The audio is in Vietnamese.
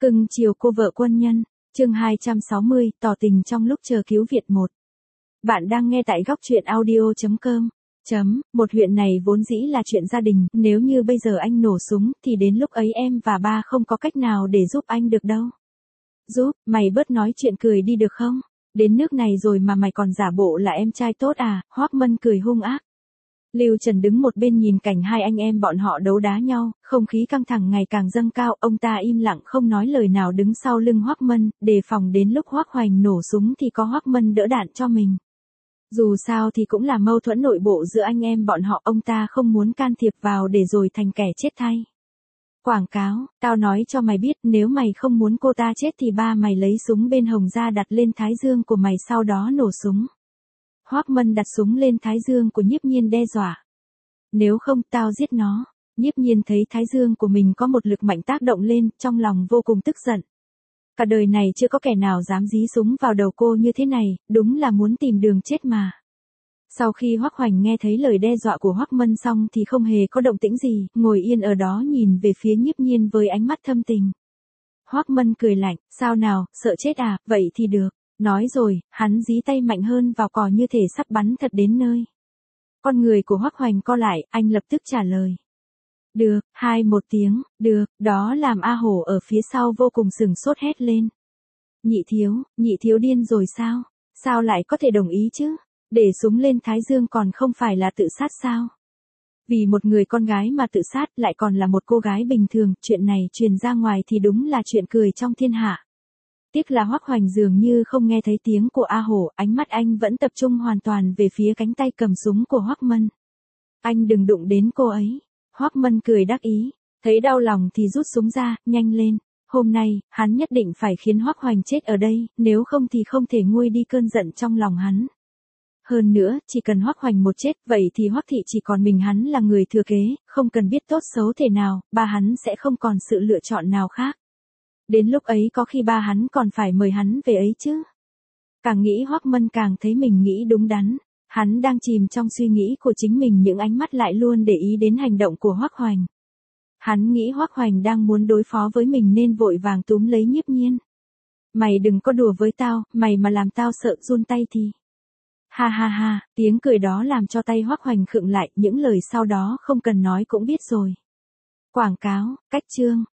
Cưng chiều cô vợ quân nhân, chương 260, tỏ tình trong lúc chờ cứu viện 1. Bạn đang nghe tại góc truyện audio.com. Một huyện này vốn dĩ là chuyện gia đình, nếu như bây giờ anh nổ súng thì đến lúc ấy em và ba không có cách nào để giúp anh được đâu. Giúp, mày bớt nói chuyện cười đi được không? Đến nước này rồi mà mày còn giả bộ là em trai tốt à? Hoác Mân cười hung ác. Lưu Trần đứng một bên nhìn cảnh hai anh em bọn họ đấu đá nhau, không khí căng thẳng ngày càng dâng cao, ông ta im lặng không nói lời nào đứng sau lưng Hoác Mân, đề phòng đến lúc Hoác Hoành nổ súng thì có Hoác Mân đỡ đạn cho mình. Dù sao thì cũng là mâu thuẫn nội bộ giữa anh em bọn họ, ông ta không muốn can thiệp vào để rồi thành kẻ chết thay. Quảng cáo, tao nói cho mày biết, nếu mày không muốn cô ta chết thì ba mày lấy súng bên hông ra đặt lên thái dương của mày sau đó nổ súng. Hoác Mân đặt súng lên thái dương của Nhiếp Nhiên đe dọa. Nếu không tao giết nó. Nhiếp Nhiên thấy thái dương của mình có một lực mạnh tác động lên, trong lòng vô cùng tức giận. Cả đời này chưa có kẻ nào dám dí súng vào đầu cô như thế này, đúng là muốn tìm đường chết mà. Sau khi Hoác Hoành nghe thấy lời đe dọa của Hoác Mân xong thì không hề có động tĩnh gì, ngồi yên ở đó nhìn về phía Nhiếp Nhiên với ánh mắt thâm tình. Hoác Mân cười lạnh, sao nào, sợ chết à, vậy thì được. Nói rồi, hắn dí tay mạnh hơn vào cò như thể sắp bắn thật đến nơi. Con người của Hoác Hoành co lại, anh lập tức trả lời. Được, một tiếng, được, đó làm A Hổ ở phía sau vô cùng sửng sốt hét lên. Nhị thiếu điên rồi sao? Sao lại có thể đồng ý chứ? Để súng lên thái dương còn không phải là tự sát sao? Vì một người con gái mà tự sát lại còn là một cô gái bình thường, chuyện này truyền ra ngoài thì đúng là chuyện cười trong thiên hạ. Tiếc là Hoác Hoành dường như không nghe thấy tiếng của A Hổ, ánh mắt anh vẫn tập trung hoàn toàn về phía cánh tay cầm súng của Hoác Mân. Anh đừng đụng đến cô ấy. Hoác Mân cười đắc ý, thấy đau lòng thì rút súng ra, nhanh lên. Hôm nay, hắn nhất định phải khiến Hoác Hoành chết ở đây, nếu không thì không thể nguôi đi cơn giận trong lòng hắn. Hơn nữa, chỉ cần Hoác Hoành một chết, vậy thì Hoác thị chỉ còn mình hắn là người thừa kế, không cần biết tốt xấu thế nào, ba hắn sẽ không còn sự lựa chọn nào khác. Đến lúc ấy có khi ba hắn còn phải mời hắn về ấy chứ. Càng nghĩ Hoác Mân càng thấy mình nghĩ đúng đắn. Hắn đang chìm trong suy nghĩ của chính mình, những ánh mắt lại luôn để ý đến hành động của Hoác Hoành. Hắn nghĩ Hoác Hoành đang muốn đối phó với mình nên vội vàng túm lấy Nhiếp Nhiên. Mày đừng có đùa với tao, mày mà làm tao sợ run tay thì. Ha, tiếng cười đó làm cho tay Hoác Hoành khựng lại, những lời sau đó không cần nói cũng biết rồi. Quảng cáo, cách chương.